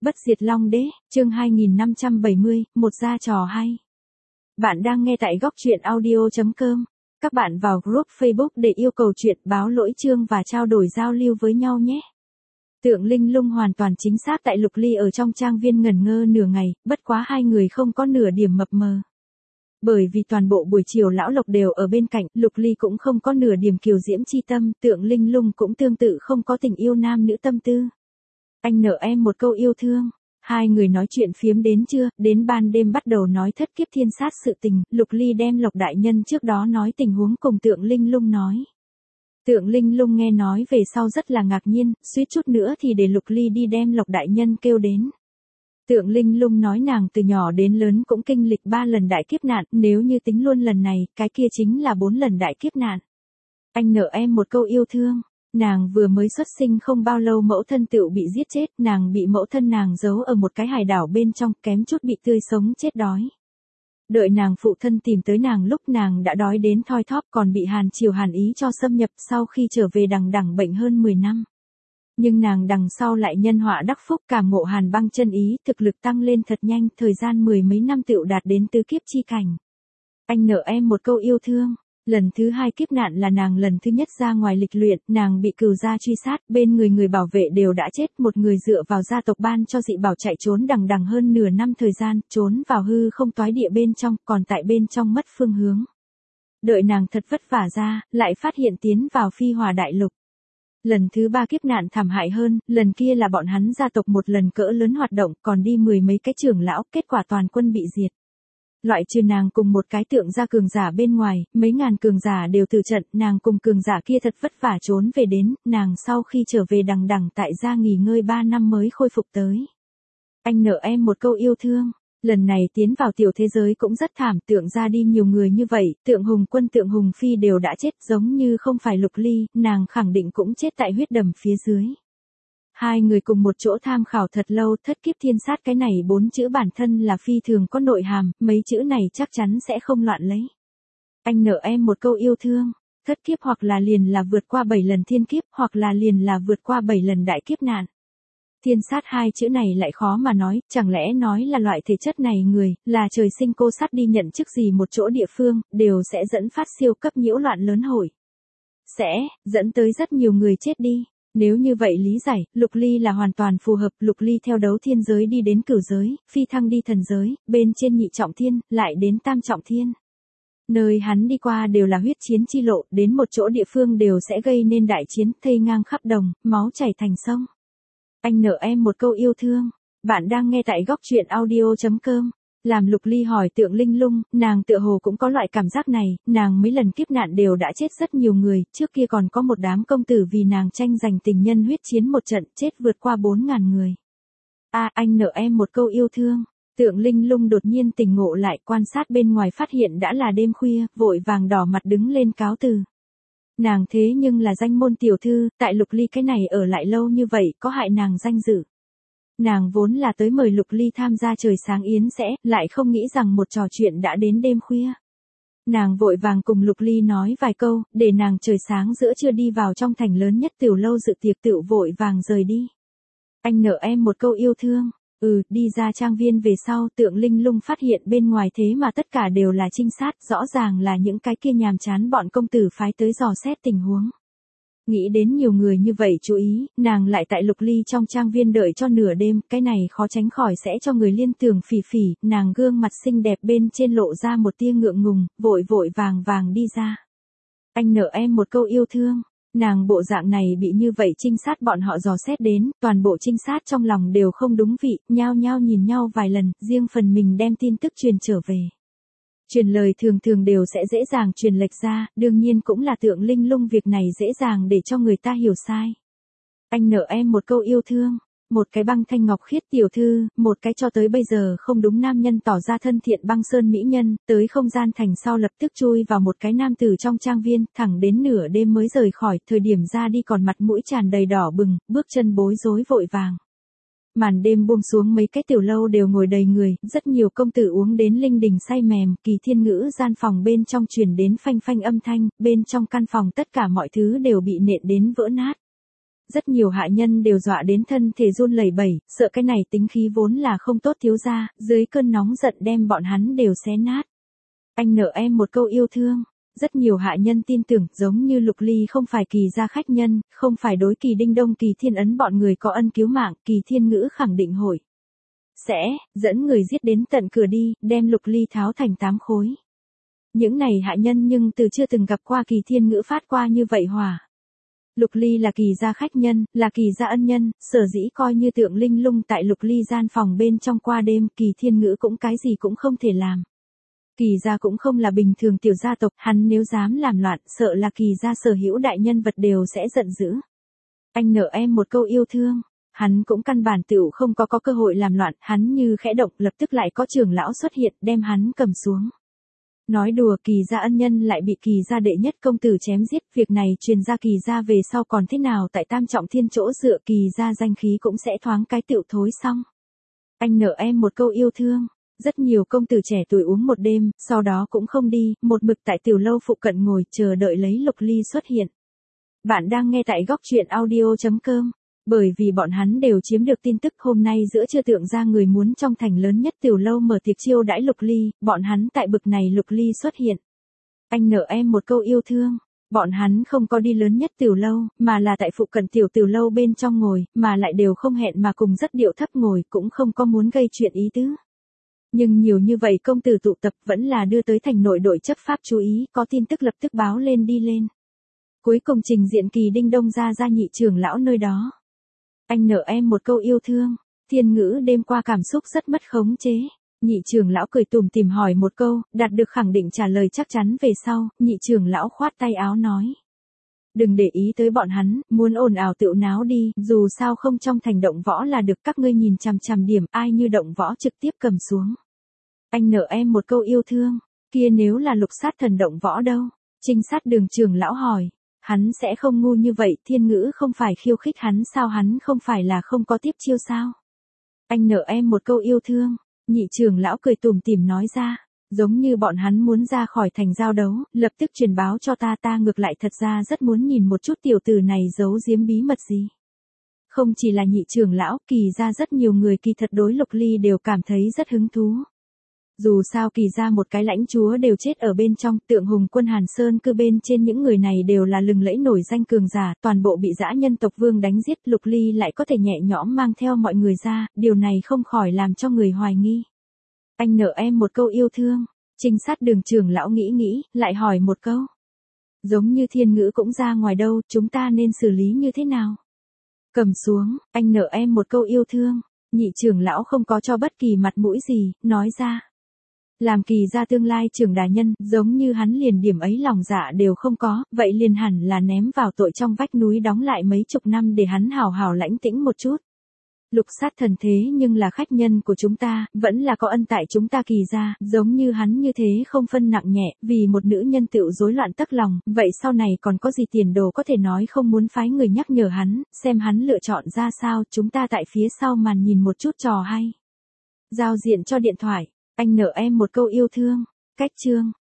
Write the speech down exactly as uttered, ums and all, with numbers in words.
Bất diệt Long Đế, chương hai nghìn năm trăm bảy mươi, một gia trò hay. Bạn đang nghe tại góc truyện audio chấm com. Các bạn vào group Facebook để yêu cầu chuyện, báo lỗi chương và trao đổi giao lưu với nhau nhé. Tượng Linh Lung hoàn toàn chính xác tại Lục Ly ở trong trang viên ngẩn ngơ nửa ngày, bất quá hai người không có nửa điểm mập mờ. Bởi vì toàn bộ buổi chiều lão Lộc đều ở bên cạnh, Lục Ly cũng không có nửa điểm kiều diễm chi tâm, Tượng Linh Lung cũng tương tự không có tình yêu nam nữ tâm tư. Anh nợ em một câu yêu thương. Hai người nói chuyện phiếm đến trưa, đến ban đêm bắt đầu nói thất kiếp thiên sát sự tình, Lục Ly đem Lộc đại nhân trước đó nói tình huống cùng Tượng Linh Lung nói. Tượng Linh Lung nghe nói về sau rất là ngạc nhiên, suýt chút nữa thì để Lục Ly đi đem Lộc đại nhân kêu đến. Tượng Linh Lung nói nàng từ nhỏ đến lớn cũng kinh lịch ba lần đại kiếp nạn, nếu như tính luôn lần này, cái kia chính là bốn lần đại kiếp nạn. Anh nợ em một câu yêu thương. Nàng vừa mới xuất sinh không bao lâu mẫu thân tựu bị giết chết, nàng bị mẫu thân nàng giấu ở một cái hải đảo bên trong, kém chút bị tươi sống chết đói. Đợi nàng phụ thân tìm tới nàng lúc nàng đã đói đến thoi thóp, còn bị Hàn Triều Hàn Ý cho xâm nhập, sau khi trở về đằng đằng bệnh hơn mười năm. Nhưng nàng đằng sau lại nhân họa đắc phúc, cảm ngộ Hàn Băng chân ý, thực lực tăng lên thật nhanh, thời gian mười mấy năm tựu đạt đến tứ kiếp chi cảnh. Anh nợ em một câu yêu thương. Lần thứ hai kiếp nạn là nàng lần thứ nhất ra ngoài lịch luyện, nàng bị cừu gia truy sát, bên người người bảo vệ đều đã chết, một người dựa vào gia tộc ban cho dị bảo chạy trốn đằng đằng hơn nửa năm thời gian, trốn vào hư không toái địa bên trong, còn tại bên trong mất phương hướng. Đợi nàng thật vất vả ra, lại phát hiện tiến vào Phi Hòa đại lục. Lần thứ ba kiếp nạn thảm hại hơn, lần kia là bọn hắn gia tộc một lần cỡ lớn hoạt động, còn đi mười mấy cái trưởng lão, kết quả toàn quân bị diệt. Loại trừ nàng cùng một cái tượng gia cường giả bên ngoài, mấy ngàn cường giả đều từ trận, nàng cùng cường giả kia thật vất vả trốn về đến, nàng sau khi trở về đằng đằng tại gia nghỉ ngơi ba năm mới khôi phục tới. Anh nợ em một câu yêu thương. Lần này tiến vào tiểu thế giới cũng rất thảm, tượng ra đi nhiều người như vậy, tượng Hùng Quân tượng Hùng Phi đều đã chết, giống như không phải Lục Ly, nàng khẳng định cũng chết tại huyết đầm phía dưới. Hai người cùng một chỗ tham khảo thật lâu, thất kiếp thiên sát cái này bốn chữ bản thân là phi thường có nội hàm, mấy chữ này chắc chắn sẽ không loạn lấy. Anh nợ em một câu yêu thương. Thất kiếp hoặc là liền là vượt qua bảy lần thiên kiếp, hoặc là liền là vượt qua bảy lần đại kiếp nạn. Thiên sát hai chữ này lại khó mà nói, chẳng lẽ nói là loại thể chất này người, là trời sinh cô sát đi nhận chức gì một chỗ địa phương, đều sẽ dẫn phát siêu cấp nhiễu loạn lớn hồi. Sẽ, dẫn tới rất nhiều người chết đi. Nếu như vậy lý giải, Lục Ly là hoàn toàn phù hợp, Lục Ly theo đấu thiên giới đi đến cửu giới, phi thăng đi thần giới, bên trên nhị trọng thiên, lại đến tam trọng thiên. Nơi hắn đi qua đều là huyết chiến chi lộ, đến một chỗ địa phương đều sẽ gây nên đại chiến, thây ngang khắp đồng, máu chảy thành sông. Anh nợ em một câu yêu thương. Bạn đang nghe tại góc truyện audio chấm com. Làm Lục Ly hỏi Tượng Linh Lung, nàng tựa hồ cũng có loại cảm giác này, nàng mấy lần kiếp nạn đều đã chết rất nhiều người, trước kia còn có một đám công tử vì nàng tranh giành tình nhân huyết chiến một trận, chết vượt qua bốn ngàn người. A, à, anh nợ em một câu yêu thương. Tượng Linh Lung đột nhiên tỉnh ngộ lại, quan sát bên ngoài phát hiện đã là đêm khuya, vội vàng đỏ mặt đứng lên cáo từ. Nàng thế nhưng là danh môn tiểu thư, tại Lục Ly cái này ở lại lâu như vậy, có hại nàng danh dự. Nàng vốn là tới mời Lục Ly tham gia trời sáng yến sẽ, lại không nghĩ rằng một trò chuyện đã đến đêm khuya. Nàng vội vàng cùng Lục Ly nói vài câu, để nàng trời sáng giữa trưa đi vào trong thành lớn nhất tiểu lâu dự tiệc tựu vội vàng rời đi. Anh nợ em một câu yêu thương. Ừ, đi ra trang viên về sau, Tượng Linh Lung phát hiện bên ngoài thế mà tất cả đều là trinh sát, rõ ràng là những cái kia nhàm chán bọn công tử phái tới dò xét tình huống. Nghĩ đến nhiều người như vậy chú ý, nàng lại tại Lục Ly trong trang viên đợi cho nửa đêm, cái này khó tránh khỏi sẽ cho người liên tưởng phỉ phỉ, nàng gương mặt xinh đẹp bên trên lộ ra một tia ngượng ngùng, vội vội vàng vàng đi ra. Anh nợ em một câu yêu thương. Nàng bộ dạng này bị như vậy trinh sát bọn họ dò xét đến, toàn bộ trinh sát trong lòng đều không đúng vị, nhao nhao nhìn nhau vài lần, riêng phần mình đem tin tức truyền trở về. Truyền lời thường thường đều sẽ dễ dàng truyền lệch ra, đương nhiên cũng là Tượng Linh Lung việc này dễ dàng để cho người ta hiểu sai. Anh nợ em một câu yêu thương. Một cái Băng Thanh Ngọc Khiết tiểu thư, một cái cho tới bây giờ không đúng nam nhân tỏ ra thân thiện Băng Sơn mỹ nhân, tới không gian thành sau lập tức chui vào một cái nam tử trong trang viên, thẳng đến nửa đêm mới rời khỏi, thời điểm ra đi còn mặt mũi tràn đầy đỏ bừng, bước chân bối rối vội vàng. Màn đêm buông xuống, mấy cái tiểu lâu đều ngồi đầy người, rất nhiều công tử uống đến linh đình say mềm, Kỳ Thiên Ngữ gian phòng bên trong truyền đến phanh phanh âm thanh, bên trong căn phòng tất cả mọi thứ đều bị nện đến vỡ nát. Rất nhiều hạ nhân đều dọa đến thân thể run lẩy bẩy, sợ cái này tính khí vốn là không tốt thiếu gia, dưới cơn nóng giận đem bọn hắn đều xé nát. Anh nợ em một câu yêu thương. Rất nhiều hạ nhân tin tưởng, giống như Lục Ly không phải Kỳ gia khách nhân, không phải đối Kỳ Đinh Đông Kỳ Thiên Ấn bọn người có ân cứu mạng, Kỳ Thiên Ngữ khẳng định hội sẽ dẫn người giết đến tận cửa đi, đem Lục Ly tháo thành tám khối. Những này hạ nhân nhưng từ chưa từng gặp qua Kỳ Thiên Ngữ phát qua như vậy hỏa. Lục Ly là Kỳ gia khách nhân, là Kỳ gia ân nhân, sở dĩ coi như tượng linh lung tại Lục Ly gian phòng bên trong qua đêm, Kỳ Thiên Ngữ cũng cái gì cũng không thể làm. Kỳ gia cũng không là bình thường tiểu gia tộc, hắn nếu dám làm loạn, sợ là Kỳ gia sở hữu đại nhân vật đều sẽ giận dữ. Anh nợ em một câu yêu thương. Hắn cũng căn bản tựu không có có cơ hội làm loạn, hắn như khẽ động lập tức lại có trưởng lão xuất hiện đem hắn cầm xuống. Nói đùa, Kỳ gia ân nhân lại bị Kỳ gia đệ nhất công tử chém giết, việc này truyền ra Kỳ gia về sau còn thế nào tại Tam Trọng Thiên chỗ dựa, Kỳ gia danh khí cũng sẽ thoáng cái tựu thối xong. Anh nợ em một câu yêu thương. Rất nhiều công tử trẻ tuổi uống một đêm, sau đó cũng không đi, một mực tại tiểu lâu phụ cận ngồi chờ đợi lấy Lục Ly xuất hiện. Bạn đang nghe tại góc truyện audio chấm com. Bởi vì bọn hắn đều chiếm được tin tức hôm nay giữa trưa tượng ra người muốn trong thành lớn nhất tiểu lâu mở tiệc chiêu đãi Lục Ly, bọn hắn tại bực này Lục Ly xuất hiện. Anh nợ em một câu yêu thương. Bọn hắn không có đi lớn nhất tiểu lâu, mà là tại phụ cận tiểu tiểu lâu bên trong ngồi, mà lại đều không hẹn mà cùng rất điệu thấp ngồi, cũng không có muốn gây chuyện ý tứ. Nhưng nhiều như vậy công tử tụ tập vẫn là đưa tới thành nội đội chấp pháp chú ý, có tin tức lập tức báo lên đi lên. Cuối cùng trình diện Kỳ Đinh Đông ra ra nhị trưởng lão nơi đó. Anh nợ em một câu yêu thương. Thiên Ngữ đêm qua cảm xúc rất mất khống chế. Nhị trưởng lão cười tủm tỉm hỏi một câu, đạt được khẳng định trả lời chắc chắn về sau, nhị trưởng lão khoát tay áo nói. Đừng để ý tới bọn hắn, muốn ồn ào tựu náo đi, dù sao không trong thành động võ là được, các ngươi nhìn chằm chằm điểm, ai như động võ trực tiếp cầm xuống. Anh nợ em một câu yêu thương, kia nếu là Lục sát thần động võ đâu? Trinh sát Đường trưởng lão hỏi. Hắn sẽ không ngu như vậy, Thiên Ngữ không phải khiêu khích hắn sao, hắn không phải là không có tiếp chiêu sao? Anh nợ em một câu yêu thương, nhị trưởng lão cười tủm tỉm nói ra, giống như bọn hắn muốn ra khỏi thành giao đấu, lập tức truyền báo cho ta, ta ngược lại thật ra rất muốn nhìn một chút tiểu tử này giấu giếm bí mật gì. Không chỉ là nhị trưởng lão, Kỳ ra rất nhiều người kỳ thật đối Lục Ly đều cảm thấy rất hứng thú. Dù sao Kỳ ra một cái lãnh chúa đều chết ở bên trong, Tượng Hùng quân Hàn Sơn cư bên trên những người này đều là lừng lẫy nổi danh cường giả, toàn bộ bị dã nhân tộc vương đánh giết, Lục Ly lại có thể nhẹ nhõm mang theo mọi người ra, điều này không khỏi làm cho người hoài nghi. Anh nợ em một câu yêu thương. Trinh sát Đường trưởng lão nghĩ nghĩ, lại hỏi một câu. Giống như Thiên Ngữ cũng ra ngoài đâu, chúng ta nên xử lý như thế nào? Cầm xuống, anh nợ em một câu yêu thương. Nhị trưởng lão không có cho bất kỳ mặt mũi gì, nói ra. Làm Kỳ gia tương lai trưởng đại nhân, giống như hắn liền điểm ấy lòng dạ đều không có, vậy liền hẳn là ném vào tội trong vách núi đóng lại mấy chục năm để hắn hào hào lãnh tĩnh một chút. Lục sát thần thế nhưng là khách nhân của chúng ta, vẫn là có ân tại chúng ta Kỳ gia, giống như hắn như thế không phân nặng nhẹ, vì một nữ nhân tựu rối loạn tất lòng, vậy sau này còn có gì tiền đồ có thể nói không muốn phái người nhắc nhở hắn, xem hắn lựa chọn ra sao, chúng ta tại phía sau màn nhìn một chút trò hay. Giao diện cho điện thoại. Anh nợ em một câu yêu thương. Cách chương.